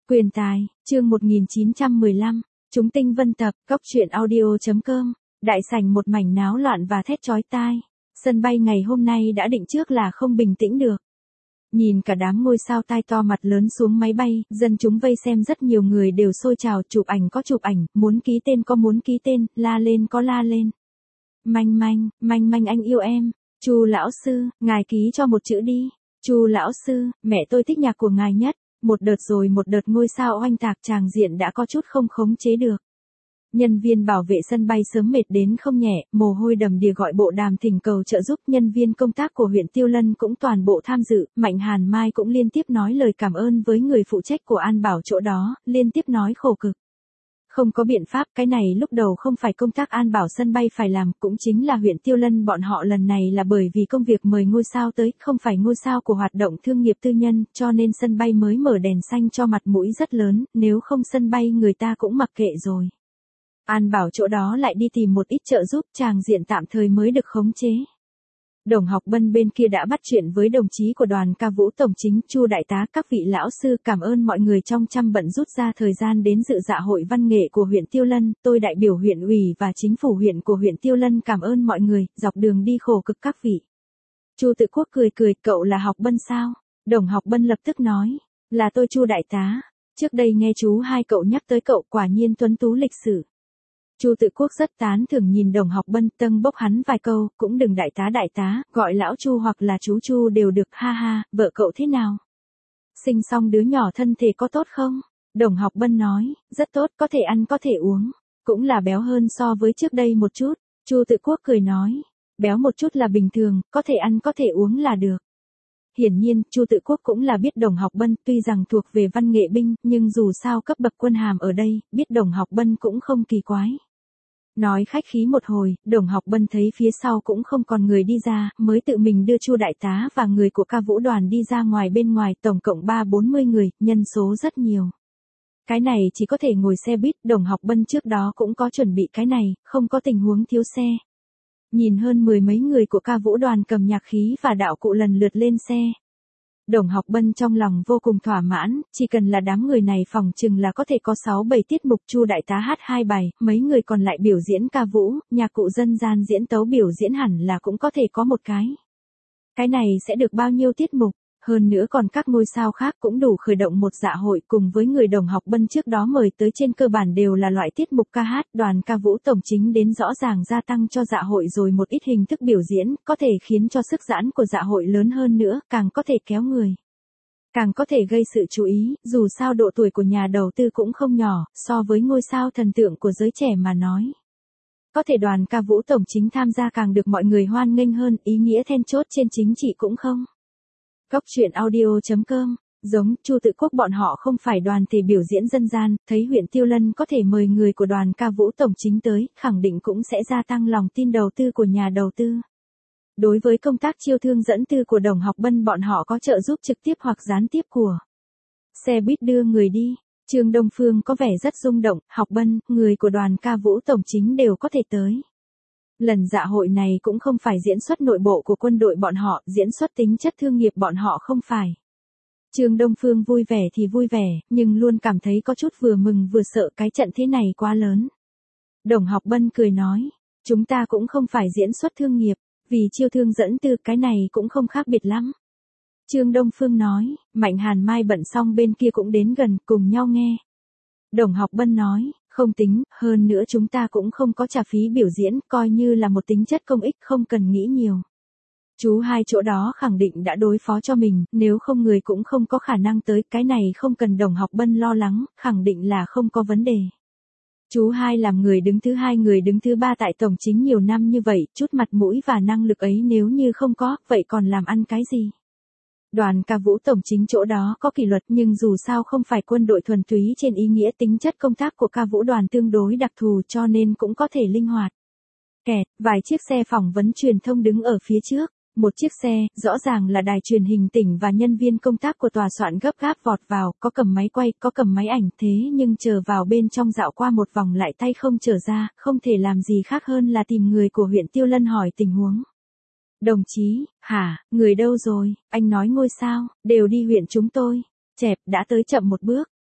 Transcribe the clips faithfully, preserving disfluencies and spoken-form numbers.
Quyền tài, chương một nghìn chín trăm mười lăm, chúng tinh vân tập, góc truyện audio.com, đại sảnh một mảnh náo loạn và thét chói tai. Sân bay ngày hôm nay đã định trước là không bình tĩnh được. Nhìn cả đám ngôi sao tai to mặt lớn xuống máy bay, dân chúng vây xem rất nhiều người đều xôi trào, chụp ảnh có chụp ảnh, muốn ký tên có muốn ký tên, la lên có la lên. Manh manh, manh manh anh yêu em, Chu lão sư, ngài ký cho một chữ đi. Chu lão sư, mẹ tôi thích nhạc của ngài nhất. Một đợt rồi một đợt ngôi sao oanh tạc, tràng diện đã có chút không khống chế được. Nhân viên bảo vệ sân bay sớm mệt đến không nhẹ, mồ hôi đầm đìa gọi bộ đàm thỉnh cầu trợ giúp. Nhân viên công tác của huyện Tiêu Lân cũng toàn bộ tham dự, Mạnh Hàn Mai cũng liên tiếp nói lời cảm ơn với người phụ trách của An Bảo chỗ đó, liên tiếp nói khổ cực. Không có biện pháp, cái này lúc đầu không phải công tác an bảo sân bay phải làm, cũng chính là huyện Tiêu Lân bọn họ lần này là bởi vì công việc mời ngôi sao tới, không phải ngôi sao của hoạt động thương nghiệp tư nhân, cho nên sân bay mới mở đèn xanh cho mặt mũi rất lớn, nếu không sân bay người ta cũng mặc kệ rồi. An bảo chỗ đó lại đi tìm một ít trợ giúp, tràng diện tạm thời mới được khống chế. Đồng Học Bân bên kia đã bắt chuyện với đồng chí của đoàn ca vũ tổng chính Chu đại tá, các vị lão sư, cảm ơn mọi người trong trăm bận rút ra thời gian đến dự dạ hội văn nghệ của huyện Tiêu Lân, tôi đại biểu huyện ủy và chính phủ huyện của huyện Tiêu Lân cảm ơn mọi người, dọc đường đi khổ cực các vị. Chu Tự Quốc cười cười, cậu là Học Bân sao? Đồng Học Bân lập tức nói, là tôi Chu đại tá, trước đây nghe chú hai cậu nhắc tới cậu, quả nhiên tuấn tú lịch sử. Chu Tự Quốc rất tán thưởng nhìn Đồng Học Bân, tâng bốc hắn vài câu, cũng đừng đại tá đại tá, gọi lão Chu hoặc là chú Chu đều được, ha ha, vợ cậu thế nào? Sinh xong đứa nhỏ thân thể có tốt không? Đồng Học Bân nói, rất tốt, có thể ăn có thể uống, cũng là béo hơn so với trước đây một chút. Chu Tự Quốc cười nói, béo một chút là bình thường, có thể ăn có thể uống là được. Hiển nhiên, Chu Tự Quốc cũng là biết Đồng Học Bân, tuy rằng thuộc về văn nghệ binh, nhưng dù sao cấp bậc quân hàm ở đây, biết Đồng Học Bân cũng không kỳ quái. Nói khách khí một hồi, Đồng Học Bân thấy phía sau cũng không còn người đi ra, mới tự mình đưa Chu đại tá và người của ca vũ đoàn đi ra ngoài, bên ngoài tổng cộng ba bốn mươi người, nhân số rất nhiều. Cái này chỉ có thể ngồi xe buýt, Đồng Học Bân trước đó cũng có chuẩn bị cái này, không có tình huống thiếu xe. Nhìn hơn mười mấy người của ca vũ đoàn cầm nhạc khí và đạo cụ lần lượt lên xe. Đồng Học Bân trong lòng vô cùng thỏa mãn, chỉ cần là đám người này phòng chừng là có thể có sáu bảy tiết mục. Chu đại tá hát hai bài, mấy người còn lại biểu diễn ca vũ, nhạc cụ dân gian diễn tấu biểu diễn hẳn là cũng có thể có một cái. Cái này sẽ được bao nhiêu tiết mục, hơn nữa còn các ngôi sao khác cũng đủ khởi động một dạ hội, cùng với người Đồng Học Bân trước đó mời tới trên cơ bản đều là loại tiết mục ca hát. Đoàn ca vũ tổng chính đến rõ ràng gia tăng cho dạ hội rồi một ít hình thức biểu diễn, có thể khiến cho sức giãn của dạ hội lớn hơn nữa, càng có thể kéo người, càng có thể gây sự chú ý, dù sao độ tuổi của nhà đầu tư cũng không nhỏ, so với ngôi sao thần tượng của giới trẻ mà nói. Có thể đoàn ca vũ tổng chính tham gia càng được mọi người hoan nghênh hơn, ý nghĩa then chốt trên chính trị cũng không. Góc truyện audio.com, giống Chu Tự Quốc bọn họ không phải đoàn thể biểu diễn dân gian, thấy huyện Tiêu Lân có thể mời người của đoàn ca vũ tổng chính tới, khẳng định cũng sẽ gia tăng lòng tin đầu tư của nhà đầu tư. Đối với công tác chiêu thương dẫn tư của Đồng Học Bân bọn họ có trợ giúp trực tiếp hoặc gián tiếp của xe buýt đưa người đi. Trương Đông Phương có vẻ rất rung động, Học Bân, người của đoàn ca vũ tổng chính đều có thể tới. Lần dạ hội này cũng không phải diễn xuất nội bộ của quân đội bọn họ, diễn xuất tính chất thương nghiệp bọn họ không phải. Trương Đông Phương vui vẻ thì vui vẻ, nhưng luôn cảm thấy có chút vừa mừng vừa sợ, cái trận thế này quá lớn. Đồng Học Bân cười nói, chúng ta cũng không phải diễn xuất thương nghiệp, vì chiêu thương dẫn tư cái này cũng không khác biệt lắm. Trương Đông Phương nói, Mạnh Hàn Mai bận xong bên kia cũng đến gần, cùng nhau nghe. Đồng Học Bân nói, không tính, hơn nữa chúng ta cũng không có trả phí biểu diễn, coi như là một tính chất công ích, không cần nghĩ nhiều. Chú hai chỗ đó khẳng định đã đối phó cho mình, nếu không người cũng không có khả năng tới, cái này không cần Đồng Học Bân lo lắng, khẳng định là không có vấn đề. Chú hai làm người đứng thứ hai người đứng thứ ba tại tổng chính nhiều năm như vậy, chút mặt mũi và năng lực ấy nếu như không có, vậy còn làm ăn cái gì? Đoàn ca vũ tổng chính chỗ đó có kỷ luật, nhưng dù sao không phải quân đội thuần túy trên ý nghĩa, tính chất công tác của ca vũ đoàn tương đối đặc thù cho nên cũng có thể linh hoạt. Kẹt, vài chiếc xe phỏng vấn truyền thông đứng ở phía trước, một chiếc xe, rõ ràng là đài truyền hình tỉnh và nhân viên công tác của tòa soạn gấp gáp vọt vào, có cầm máy quay, có cầm máy ảnh, thế nhưng chờ vào bên trong dạo qua một vòng lại tay không trở ra, không thể làm gì khác hơn là tìm người của huyện Tiêu Lân hỏi tình huống. Đồng chí, hả, người đâu rồi, anh nói ngôi sao, đều đi huyện chúng tôi. Chẹp, đã tới chậm một bước,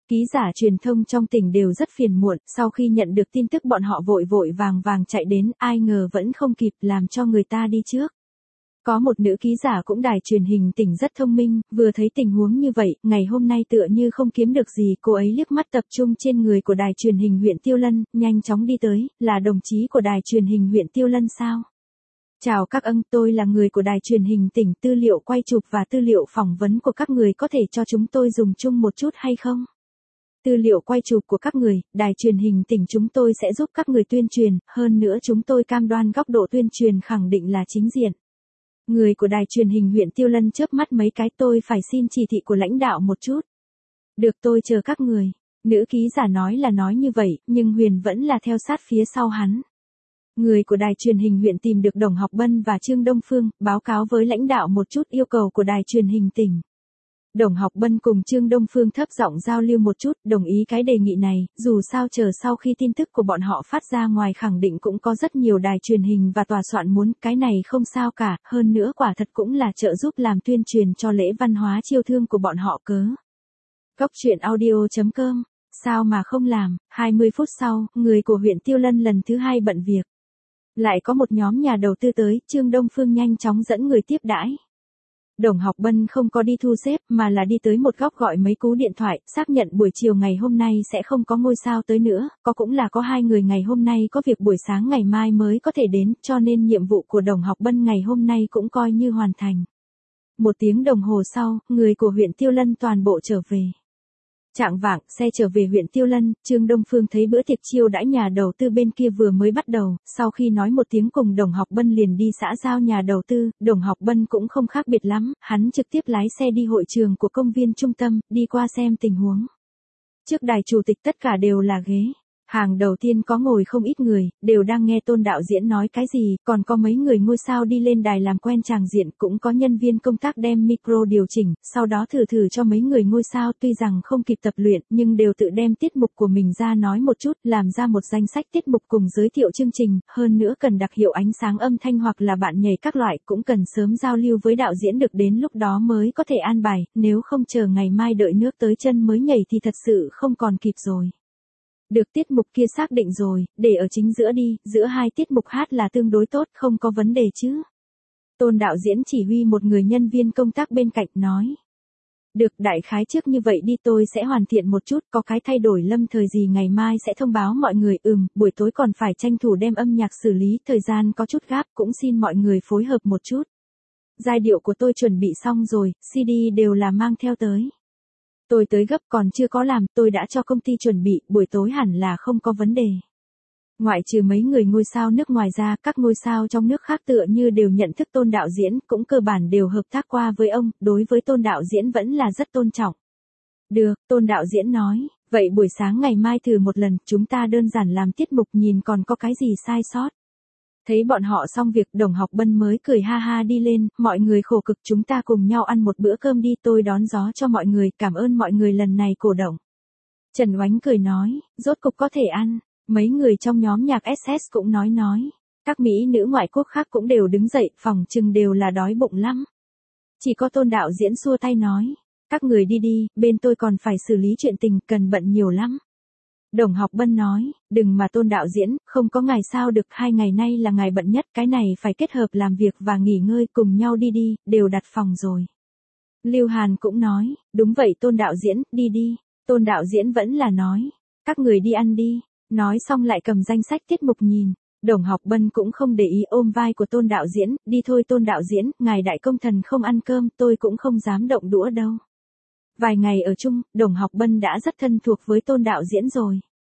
Ký giả truyền thông trong tỉnh đều rất phiền muộn, sau khi nhận được tin tức bọn họ vội vội vàng vàng chạy đến, ai ngờ vẫn không kịp, làm cho người ta đi trước. Có một nữ ký giả cũng đài truyền hình tỉnh rất thông minh, vừa thấy tình huống như vậy, ngày hôm nay tựa như không kiếm được gì, cô ấy liếc mắt tập trung trên người của đài truyền hình huyện Tiêu Lân, nhanh chóng đi tới, là đồng chí của đài truyền hình huyện Tiêu Lân sao? Chào các ân, tôi là người của đài truyền hình tỉnh, tư liệu quay chụp và tư liệu phỏng vấn của các người có thể cho chúng tôi dùng chung một chút hay không? Tư liệu quay chụp của các người, đài truyền hình tỉnh chúng tôi sẽ giúp các người tuyên truyền, hơn nữa chúng tôi cam đoan góc độ tuyên truyền khẳng định là chính diện. Người của đài truyền hình huyện Tiêu Lân chớp mắt mấy cái, tôi phải xin chỉ thị của lãnh đạo một chút. Được, tôi chờ các người. Nữ ký giả nói là nói như vậy, nhưng Huyền vẫn là theo sát phía sau hắn. Người của đài truyền hình huyện tìm được Đồng Học Bân và Trương Đông Phương, báo cáo với lãnh đạo một chút yêu cầu của đài truyền hình tỉnh. Đồng Học Bân cùng Trương Đông Phương thấp giọng giao lưu một chút, đồng ý cái đề nghị này, dù sao chờ sau khi tin tức của bọn họ phát ra ngoài khẳng định cũng có rất nhiều đài truyền hình và tòa soạn muốn, cái này không sao cả, hơn nữa quả thật cũng là trợ giúp làm tuyên truyền cho lễ văn hóa chiêu thương của bọn họ cớ. Cốc truyện audio chấm com, sao mà không làm, hai mươi phút sau, người của huyện Tiêu Lân lần thứ hai bận việc. Lại có một nhóm nhà đầu tư tới, Trương Đông Phương nhanh chóng dẫn người tiếp đãi. Đồng Học Bân không có đi thu xếp mà là đi tới một góc gọi mấy cú điện thoại, xác nhận buổi chiều ngày hôm nay sẽ không có ngôi sao tới nữa, có cũng là có hai người ngày hôm nay có việc buổi sáng ngày mai mới có thể đến, cho nên nhiệm vụ của Đồng Học Bân ngày hôm nay cũng coi như hoàn thành. Một tiếng đồng hồ sau, người của huyện Tiêu Lân toàn bộ trở về. Chạng vạng, xe trở về huyện Tiêu Lân, Trương Đông Phương thấy bữa tiệc chiêu đãi nhà đầu tư bên kia vừa mới bắt đầu, sau khi nói một tiếng cùng Đồng Học Bân liền đi xã giao nhà đầu tư, Đồng Học Bân cũng không khác biệt lắm, hắn trực tiếp lái xe đi hội trường của công viên trung tâm, đi qua xem tình huống. Trước đài chủ tịch tất cả đều là ghế. Hàng đầu tiên có ngồi không ít người, đều đang nghe Tôn đạo diễn nói cái gì, còn có mấy người ngôi sao đi lên đài làm quen tràng diện, cũng có nhân viên công tác đem micro điều chỉnh, sau đó thử thử cho mấy người ngôi sao, tuy rằng không kịp tập luyện, nhưng đều tự đem tiết mục của mình ra nói một chút, làm ra một danh sách tiết mục cùng giới thiệu chương trình, hơn nữa cần đặc hiệu ánh sáng âm thanh hoặc là bạn nhảy các loại, cũng cần sớm giao lưu với đạo diễn được đến lúc đó mới có thể an bài, nếu không chờ ngày mai đợi nước tới chân mới nhảy thì thật sự không còn kịp rồi. Được, tiết mục kia xác định rồi, để ở chính giữa đi, giữa hai tiết mục hát là tương đối tốt, không có vấn đề chứ. Tôn đạo diễn chỉ huy một người nhân viên công tác bên cạnh nói. Được, đại khái trước như vậy đi, tôi sẽ hoàn thiện một chút, có cái thay đổi lâm thời gì ngày mai sẽ thông báo mọi người, ừm, buổi tối còn phải tranh thủ đem âm nhạc xử lý, thời gian có chút gáp, cũng xin mọi người phối hợp một chút. Giai điệu của tôi chuẩn bị xong rồi, xê đê đều là mang theo tới. Tôi tới gấp còn chưa có làm, tôi đã cho công ty chuẩn bị, buổi tối hẳn là không có vấn đề. Ngoại trừ mấy người ngôi sao nước ngoài ra, các ngôi sao trong nước khác tựa như đều nhận thức Tôn đạo diễn, cũng cơ bản đều hợp tác qua với ông, đối với Tôn đạo diễn vẫn là rất tôn trọng. Được, Tôn đạo diễn nói, vậy buổi sáng ngày mai thử một lần, chúng ta đơn giản làm tiết mục nhìn còn có cái gì sai sót. Thấy bọn họ xong việc, Đồng Học Bân mới cười ha ha đi lên, mọi người khổ cực, chúng ta cùng nhau ăn một bữa cơm đi, tôi đón gió cho mọi người, cảm ơn mọi người lần này cổ động. Trần Oánh cười nói, rốt cục có thể ăn, mấy người trong nhóm nhạc ét ét cũng nói nói, các mỹ nữ ngoại quốc khác cũng đều đứng dậy, phòng chừng đều là đói bụng lắm. Chỉ có Tôn đạo diễn xua tay nói, các người đi đi, bên tôi còn phải xử lý chuyện tình, cần bận nhiều lắm. Đồng Học Bân nói, đừng mà Tôn đạo diễn, không có ngày sao được, hai ngày nay là ngày bận nhất, cái này phải kết hợp làm việc và nghỉ ngơi cùng nhau đi đi, đều đặt phòng rồi. Lưu Hàn cũng nói, đúng vậy Tôn đạo diễn, đi đi. Tôn đạo diễn vẫn là nói, các người đi ăn đi, nói xong lại cầm danh sách tiết mục nhìn. Đồng Học Bân cũng không để ý, ôm vai của Tôn đạo diễn, đi thôi Tôn đạo diễn, ngài đại công thần không ăn cơm, tôi cũng không dám động đũa đâu. Vài ngày ở chung, Đồng Học Bân đã rất thân thuộc với Tôn đạo diễn rồi.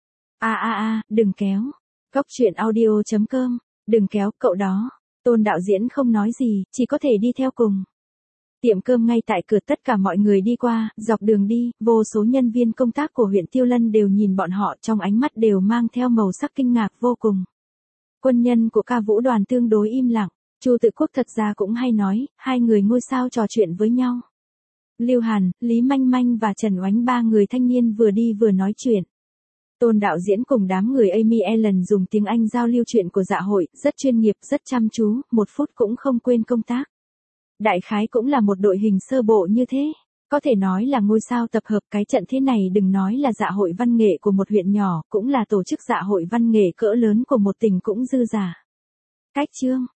A a a, đừng kéo. Cốc truyện audio chấm com, đừng kéo cậu đó. Tôn đạo diễn không nói gì, chỉ có thể đi theo cùng. Tiệm cơm ngay tại cửa, tất cả mọi người đi qua, dọc đường đi, vô số nhân viên công tác của huyện Tiêu Lân đều nhìn bọn họ, trong ánh mắt đều mang theo màu sắc kinh ngạc vô cùng. Quân nhân của ca vũ đoàn tương đối im lặng, Chu Tự Quốc thật ra cũng hay nói, hai người ngôi sao trò chuyện với nhau. Lưu Hàn, Lý Manh Manh và Trần Oánh ba người thanh niên vừa đi vừa nói chuyện. Tôn đạo diễn cùng đám người Amy Ellen dùng tiếng Anh giao lưu chuyện của dạ hội, rất chuyên nghiệp, rất chăm chú, một phút cũng không quên công tác. Đại khái cũng là một đội hình sơ bộ như thế. Có thể nói là ngôi sao tập hợp, cái trận thế này đừng nói là dạ hội văn nghệ của một huyện nhỏ, cũng là tổ chức dạ hội văn nghệ cỡ lớn của một tỉnh cũng dư dả. Cách chương